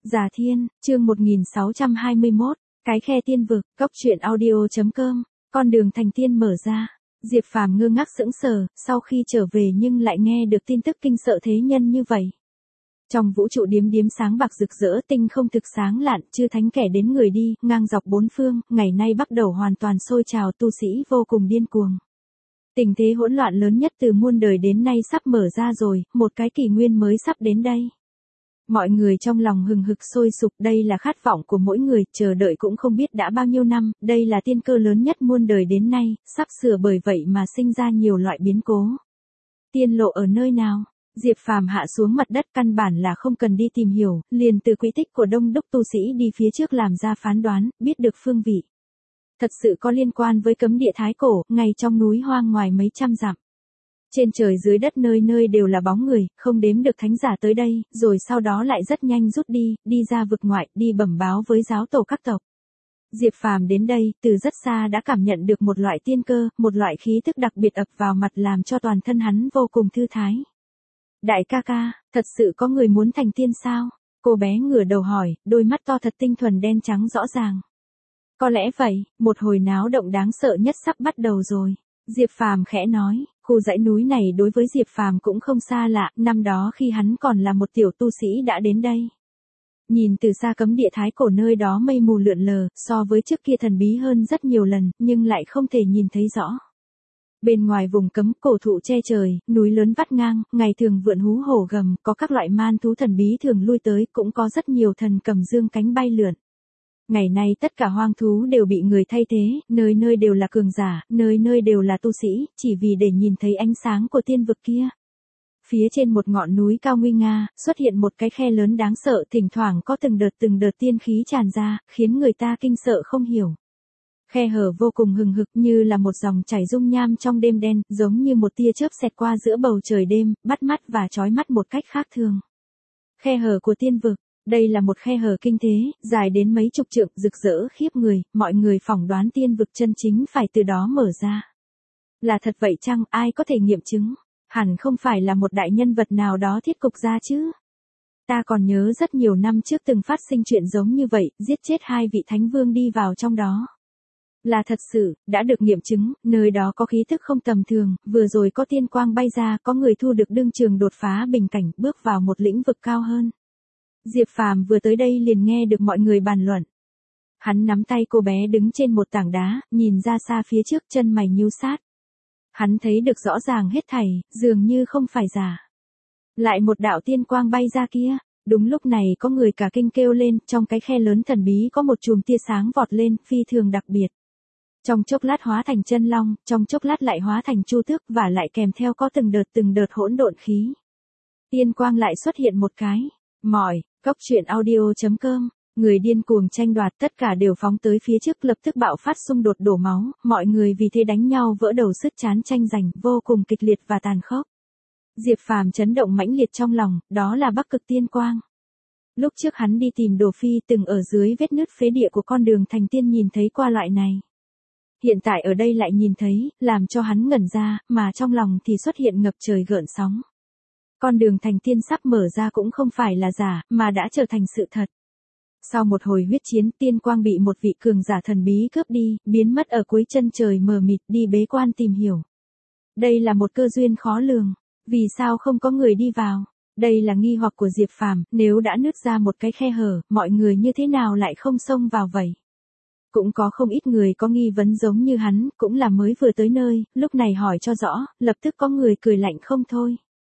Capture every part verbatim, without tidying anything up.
Già Thiên, chương một nghìn sáu trăm hai mươi mốt, cái khe tiên vực, cốc truyện audio chấm com, con đường thành tiên mở ra. Diệp Phàm ngơ ngác sững sờ, sau khi trở về nhưng lại nghe được tin tức kinh sợ thế nhân như vậy. Trong vũ trụ điếm điếm sáng bạc rực rỡ, tinh không thực sáng lạn, chư thánh kẻ đến người đi, ngang dọc bốn phương, ngày nay bắt đầu hoàn toàn sôi trào, tu sĩ vô cùng điên cuồng. Tình thế hỗn loạn lớn nhất từ muôn đời đến nay sắp mở ra rồi, một cái kỷ nguyên mới sắp đến đây. Mọi người trong lòng hừng hực sôi sục, đây là khát vọng của mỗi người, chờ đợi cũng không biết đã bao nhiêu năm, đây là tiên cơ lớn nhất muôn đời đến nay, sắp sửa bởi vậy mà sinh ra nhiều loại biến cố. Tiên lộ ở nơi nào? Diệp Phàm hạ xuống mặt đất, căn bản là không cần đi tìm hiểu, liền từ quỹ tích của đông đúc tu sĩ đi phía trước làm ra phán đoán, biết được phương vị. Thật sự có liên quan với cấm địa thái cổ, ngay trong núi hoang ngoài mấy trăm dặm. Trên trời dưới đất nơi nơi đều là bóng người, không đếm được thánh giả tới đây, rồi sau đó lại rất nhanh rút đi, đi ra vực ngoại, đi bẩm báo với giáo tổ các tộc. Diệp Phàm đến đây, từ rất xa đã cảm nhận được một loại tiên cơ, một loại khí thức đặc biệt ập vào mặt làm cho toàn thân hắn vô cùng thư thái. Đại ca ca, thật sự có người muốn thành tiên sao? Cô bé ngửa đầu hỏi, đôi mắt to thật tinh thuần đen trắng rõ ràng. Có lẽ vậy, một hồi náo động đáng sợ nhất sắp bắt đầu rồi. Diệp Phàm khẽ nói, khu dãy núi này đối với Diệp Phàm cũng không xa lạ, năm đó khi hắn còn là một tiểu tu sĩ đã đến đây. Nhìn từ xa cấm địa thái cổ nơi đó mây mù lượn lờ, so với trước kia thần bí hơn rất nhiều lần, nhưng lại không thể nhìn thấy rõ. Bên ngoài vùng cấm, cổ thụ che trời, núi lớn vắt ngang, ngày thường vượn hú hổ gầm, có các loại man thú thần bí thường lui tới, cũng có rất nhiều thần cầm dương cánh bay lượn. Ngày nay tất cả hoang thú đều bị người thay thế, nơi nơi đều là cường giả, nơi nơi đều là tu sĩ, chỉ vì để nhìn thấy ánh sáng của tiên vực kia. Phía trên một ngọn núi cao nguy nga, xuất hiện một cái khe lớn đáng sợ, thỉnh thoảng có từng đợt từng đợt tiên khí tràn ra, khiến người ta kinh sợ không hiểu. Khe hở vô cùng hừng hực như là một dòng chảy dung nham trong đêm đen, giống như một tia chớp xẹt qua giữa bầu trời đêm, bắt mắt và chói mắt một cách khác thường. Khe hở của tiên vực. Đây là một khe hở kinh thế, dài đến mấy chục trượng, rực rỡ khiếp người, mọi người phỏng đoán tiên vực chân chính phải từ đó mở ra. Là thật vậy chăng, ai có thể nghiệm chứng? Hẳn không phải là một đại nhân vật nào đó thiết cục ra chứ? Ta còn nhớ rất nhiều năm trước từng phát sinh chuyện giống như vậy, giết chết hai vị thánh vương đi vào trong đó. Là thật sự, đã được nghiệm chứng, nơi đó có khí thức không tầm thường, vừa rồi có tiên quang bay ra, có người thu được đương trường đột phá bình cảnh, bước vào một lĩnh vực cao hơn. Diệp Phàm vừa tới đây liền nghe được mọi người bàn luận. Hắn nắm tay cô bé đứng trên một tảng đá, nhìn ra xa phía trước, chân mày nhíu sát. Hắn thấy được rõ ràng hết thảy, dường như không phải giả. Lại một đạo tiên quang bay ra kia, đúng lúc này có người cả kinh kêu lên, trong cái khe lớn thần bí có một chùm tia sáng vọt lên, phi thường đặc biệt. Trong chốc lát hóa thành chân long, trong chốc lát lại hóa thành chu tước và lại kèm theo có từng đợt từng đợt hỗn độn khí. Tiên quang lại xuất hiện một cái. Mỏi, cốc truyện audio chấm com, người điên cuồng tranh đoạt tất cả đều phóng tới phía trước lập tức bạo phát xung đột đổ máu, mọi người vì thế đánh nhau vỡ đầu sứt trán tranh giành vô cùng kịch liệt và tàn khốc. Diệp Phàm chấn động mãnh liệt trong lòng, đó là Bắc Cực Tiên Quang. Lúc trước hắn đi tìm Đồ Phi từng ở dưới vết nứt phế địa của con đường thành tiên nhìn thấy qua loại này. Hiện tại ở đây lại nhìn thấy, làm cho hắn ngẩn ra, mà trong lòng thì xuất hiện ngập trời gợn sóng. Con đường thành tiên sắp mở ra cũng không phải là giả, mà đã trở thành sự thật. Sau một hồi huyết chiến, tiên quang bị một vị cường giả thần bí cướp đi, biến mất ở cuối chân trời mờ mịt, đi bế quan tìm hiểu. Đây là một cơ duyên khó lường, vì sao không có người đi vào? Đây là nghi hoặc của Diệp Phàm, nếu đã nứt ra một cái khe hở, mọi người như thế nào lại không xông vào vậy? Cũng có không ít người có nghi vấn giống như hắn, cũng là mới vừa tới nơi, lúc này hỏi cho rõ, lập tức có người cười lạnh không thôi.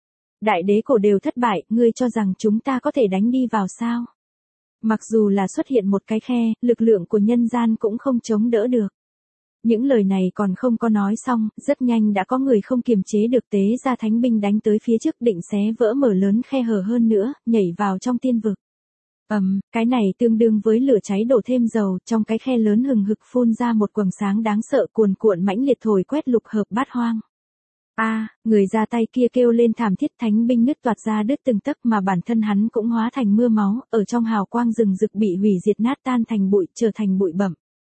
Đại đế cổ đều thất bại, ngươi cho rằng chúng ta có thể đánh đi vào sao? Mặc dù là xuất hiện một cái khe, lực lượng của nhân gian cũng không chống đỡ được. Những lời này còn không có nói xong, rất nhanh đã có người không kiềm chế được tế ra thánh binh đánh tới phía trước định xé vỡ mở lớn khe hở hơn nữa, nhảy vào trong tiên vực. Ầm, um, cái này tương đương với lửa cháy đổ thêm dầu, trong cái khe lớn hừng hực phun ra một quầng sáng đáng sợ cuồn cuộn mãnh liệt thổi quét lục hợp bát hoang. A, à, người ra tay kia kêu lên thảm thiết, thánh binh nứt toạc ra đứt từng tấc mà bản thân hắn cũng hóa thành mưa máu, ở trong hào quang rừng rực bị hủy diệt nát tan thành bụi, trở thành bụi bặm.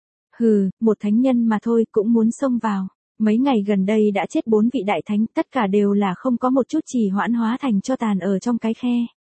Hừ, một thánh nhân mà thôi cũng muốn xông vào. Mấy ngày gần đây đã chết bốn vị đại thánh, tất cả đều là không có một chút trì hoãn hóa thành cho tàn ở trong cái khe.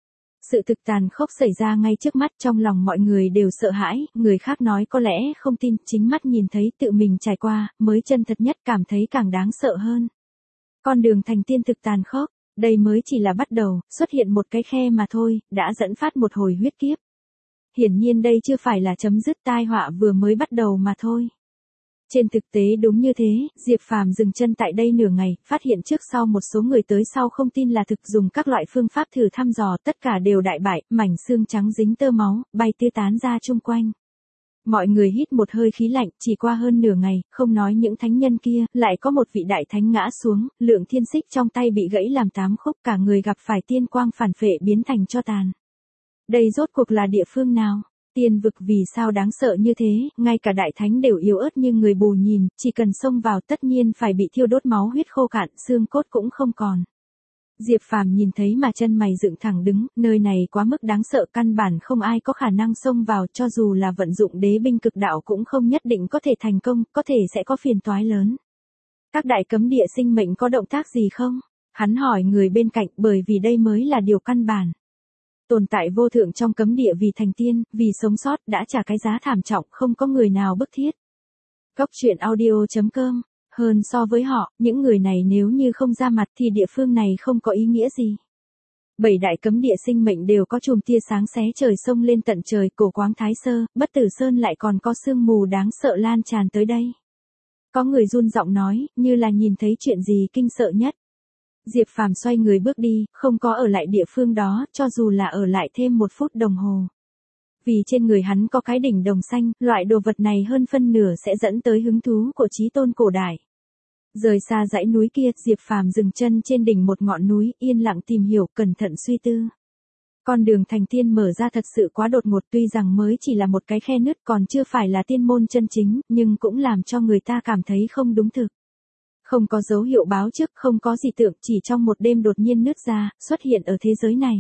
Sự thực tàn khốc xảy ra ngay trước mắt, trong lòng mọi người đều sợ hãi, người khác nói có lẽ không tin, chính mắt nhìn thấy tự mình trải qua, mới chân thật nhất, cảm thấy càng đáng sợ hơn. Con đường thành tiên thực tàn khốc, đây mới chỉ là bắt đầu, xuất hiện một cái khe mà thôi, đã dẫn phát một hồi huyết kiếp. Hiển nhiên đây chưa phải là chấm dứt, tai họa vừa mới bắt đầu mà thôi. Trên thực tế đúng như thế, Diệp Phàm dừng chân tại đây nửa ngày, phát hiện trước sau một số người tới sau không tin là thực, dùng các loại phương pháp thử thăm dò, tất cả đều đại bại, mảnh xương trắng dính tơ máu, bay tứ tán ra chung quanh. Mọi người hít một hơi khí lạnh, chỉ qua hơn nửa ngày, không nói những thánh nhân kia, lại có một vị đại thánh ngã xuống, lượng thiên xích trong tay bị gãy làm tám khúc, cả người gặp phải tiên quang phản phệ biến thành tro tàn. Đây rốt cuộc là địa phương nào? Tiên vực vì sao đáng sợ như thế, ngay cả đại thánh đều yếu ớt như người bù nhìn, chỉ cần xông vào tất nhiên phải bị thiêu đốt máu huyết khô cạn, xương cốt cũng không còn. Diệp Phàm nhìn thấy mà chân mày dựng thẳng đứng, nơi này quá mức đáng sợ, căn bản không ai có khả năng xông vào, cho dù là vận dụng đế binh cực đạo cũng không nhất định có thể thành công, có thể sẽ có phiền toái lớn. Các đại cấm địa sinh mệnh có động tác gì không? Hắn hỏi người bên cạnh, bởi vì đây mới là điều căn bản. Tồn tại vô thượng trong cấm địa vì thành tiên, vì sống sót, đã trả cái giá thảm trọng, không có người nào bức thiết. Góc truyện audio chấm com. Hơn so với họ, những người này nếu như không ra mặt thì địa phương này không có ý nghĩa gì. Bảy đại cấm địa sinh mệnh đều có chùm tia sáng xé trời sông lên tận trời, cổ quáng Thái Sơ, Bất Tử Sơn lại còn có sương mù đáng sợ lan tràn tới đây. Có người run giọng nói, như là nhìn thấy chuyện gì kinh sợ nhất. Diệp Phàm xoay người bước đi, không có ở lại địa phương đó, cho dù là ở lại thêm một phút đồng hồ. Vì trên người hắn có cái đỉnh đồng xanh, loại đồ vật này hơn phân nửa sẽ dẫn tới hứng thú của chí tôn cổ đại. Rời xa dãy núi kia, Diệp Phàm dừng chân trên đỉnh một ngọn núi, yên lặng tìm hiểu, cẩn thận suy tư. Con đường thành tiên mở ra thật sự quá đột ngột, tuy rằng mới chỉ là một cái khe nứt, còn chưa phải là tiên môn chân chính, nhưng cũng làm cho người ta cảm thấy không đúng thực. Không có dấu hiệu báo trước, không có dị tượng, chỉ trong một đêm đột nhiên nứt ra, xuất hiện ở thế giới này.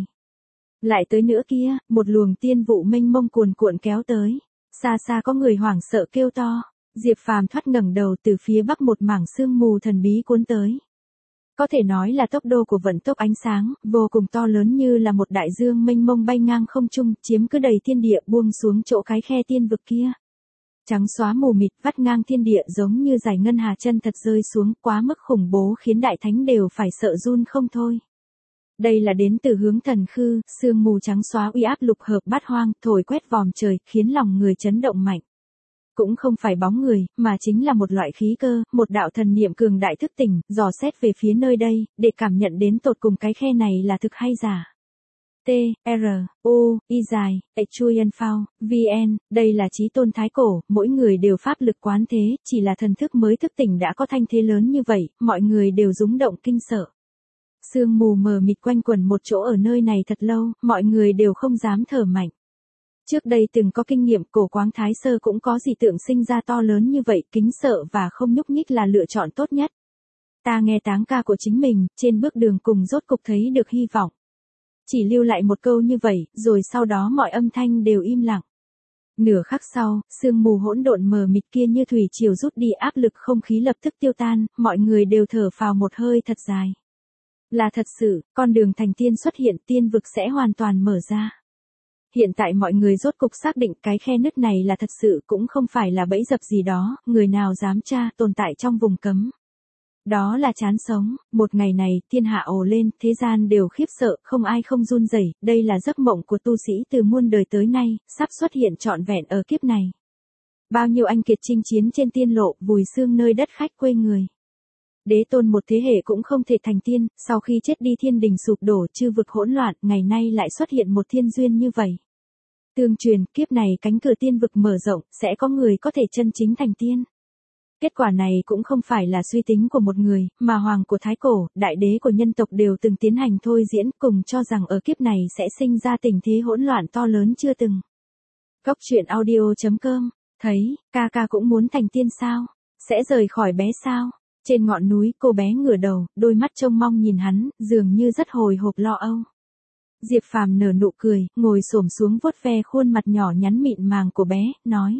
Lại tới nữa kia, một luồng tiên vụ mênh mông cuồn cuộn kéo tới. Xa xa có người hoảng sợ kêu to. Diệp Phàm thoát ngẩng đầu, từ phía bắc một mảng sương mù thần bí cuốn tới. Có thể nói là tốc độ của vận tốc ánh sáng, vô cùng to lớn, như là một đại dương mênh mông bay ngang không trung, chiếm cứ đầy thiên địa, buông xuống chỗ cái khe tiên vực kia. Trắng xóa mù mịt, vắt ngang thiên địa, giống như dải ngân hà chân thật rơi xuống, quá mức khủng bố khiến đại thánh đều phải sợ run không thôi. Đây là đến từ hướng thần khư, sương mù trắng xóa uy áp lục hợp bát hoang, thổi quét vòm trời, khiến lòng người chấn động mạnh. Cũng không phải bóng người, mà chính là một loại khí cơ, một đạo thần niệm cường đại thức tỉnh, dò xét về phía nơi đây, để cảm nhận đến tột cùng cái khe này là thực hay giả. T, R, U, Y dài, Chuyen Phao, V N, đây là chí tôn thái cổ, mỗi người đều pháp lực quán thế, chỉ là thần thức mới thức tỉnh đã có thanh thế lớn như vậy, mọi người đều rúng động kinh sợ. Sương mù mờ mịt quanh quẩn một chỗ ở nơi này thật lâu, mọi người đều không dám thở mạnh. Trước đây từng có kinh nghiệm, cổ quáng Thái Sơ cũng có dị tượng sinh ra to lớn như vậy, kính sợ và không nhúc nhích là lựa chọn tốt nhất. Ta nghe táng ca của chính mình, trên bước đường cùng rốt cục thấy được hy vọng. Chỉ lưu lại một câu như vậy, rồi sau đó mọi âm thanh đều im lặng. Nửa khắc sau, sương mù hỗn độn mờ mịt kia như thủy triều rút đi, áp lực không khí lập tức tiêu tan, mọi người đều thở phào một hơi thật dài. Là thật sự, con đường thành tiên xuất hiện, tiên vực sẽ hoàn toàn mở ra. Hiện tại mọi người rốt cục xác định cái khe nứt này là thật sự, cũng không phải là bẫy dập gì đó, người nào dám tra, tồn tại trong vùng cấm. Đó là chán sống, một ngày này, thiên hạ ồ lên, thế gian đều khiếp sợ, không ai không run rẩy, đây là giấc mộng của tu sĩ từ muôn đời tới nay, sắp xuất hiện trọn vẹn ở kiếp này. Bao nhiêu anh kiệt chinh chiến trên tiên lộ, vùi xương nơi đất khách quê người. Đế tôn một thế hệ cũng không thể thành tiên, sau khi chết đi thiên đình sụp đổ, chư vực hỗn loạn, ngày nay lại xuất hiện một thiên duyên như vậy. Tương truyền, kiếp này cánh cửa tiên vực mở rộng, sẽ có người có thể chân chính thành tiên. Kết quả này cũng không phải là suy tính của một người, mà hoàng của Thái Cổ, đại đế của nhân tộc đều từng tiến hành thôi diễn, cùng cho rằng ở kiếp này sẽ sinh ra tình thế hỗn loạn to lớn chưa từng. Góc truyện audio chấm com, thấy, ca ca cũng muốn thành tiên sao? Sẽ rời khỏi bé sao? Trên ngọn núi, cô bé ngửa đầu, đôi mắt trông mong nhìn hắn, dường như rất hồi hộp lo âu. Diệp Phàm nở nụ cười, ngồi xổm xuống vuốt ve khuôn mặt nhỏ nhắn mịn màng của bé, nói.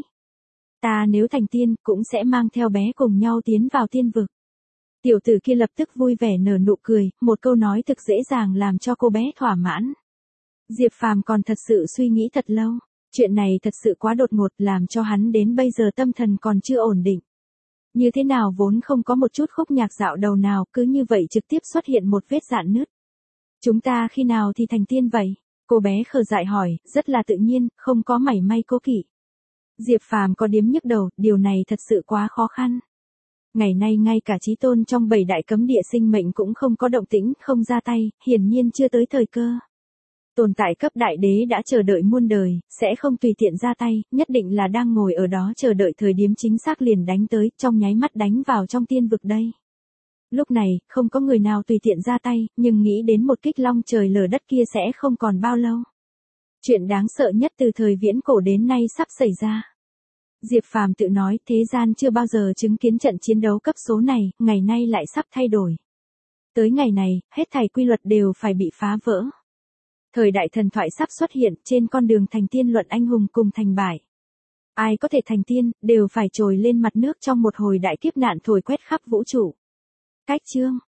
Ta nếu thành tiên, cũng sẽ mang theo bé cùng nhau tiến vào tiên vực. Tiểu tử kia lập tức vui vẻ nở nụ cười, một câu nói thực dễ dàng làm cho cô bé thỏa mãn. Diệp Phàm còn thật sự suy nghĩ thật lâu. Chuyện này thật sự quá đột ngột làm cho hắn đến bây giờ tâm thần còn chưa ổn định. Như thế nào vốn không có một chút khúc nhạc dạo đầu nào cứ như vậy trực tiếp xuất hiện một vết rạn nứt. Chúng ta khi nào thì thành tiên vậy? Cô bé khờ dại hỏi, rất là tự nhiên, không có mảy may cố kỵ. Diệp Phàm có điếm nhức đầu, điều này thật sự quá khó khăn. Ngày nay ngay cả chí tôn trong bảy đại cấm địa sinh mệnh cũng không có động tĩnh, không ra tay, hiển nhiên chưa tới thời cơ. Tồn tại cấp đại đế đã chờ đợi muôn đời, sẽ không tùy tiện ra tay, nhất định là đang ngồi ở đó chờ đợi thời điểm chính xác liền đánh tới, trong nháy mắt đánh vào trong tiên vực đây. Lúc này, không có người nào tùy tiện ra tay, nhưng nghĩ đến một kích long trời lở đất kia sẽ không còn bao lâu. Chuyện đáng sợ nhất từ thời viễn cổ đến nay sắp xảy ra. Diệp Phàm tự nói, thế gian chưa bao giờ chứng kiến trận chiến đấu cấp số này, ngày nay lại sắp thay đổi. Tới ngày này, hết thảy quy luật đều phải bị phá vỡ. Thời đại thần thoại sắp xuất hiện, trên con đường thành tiên luận anh hùng cùng thành bại. Ai có thể thành tiên, đều phải trồi lên mặt nước trong một hồi đại kiếp nạn thổi quét khắp vũ trụ. Cách chương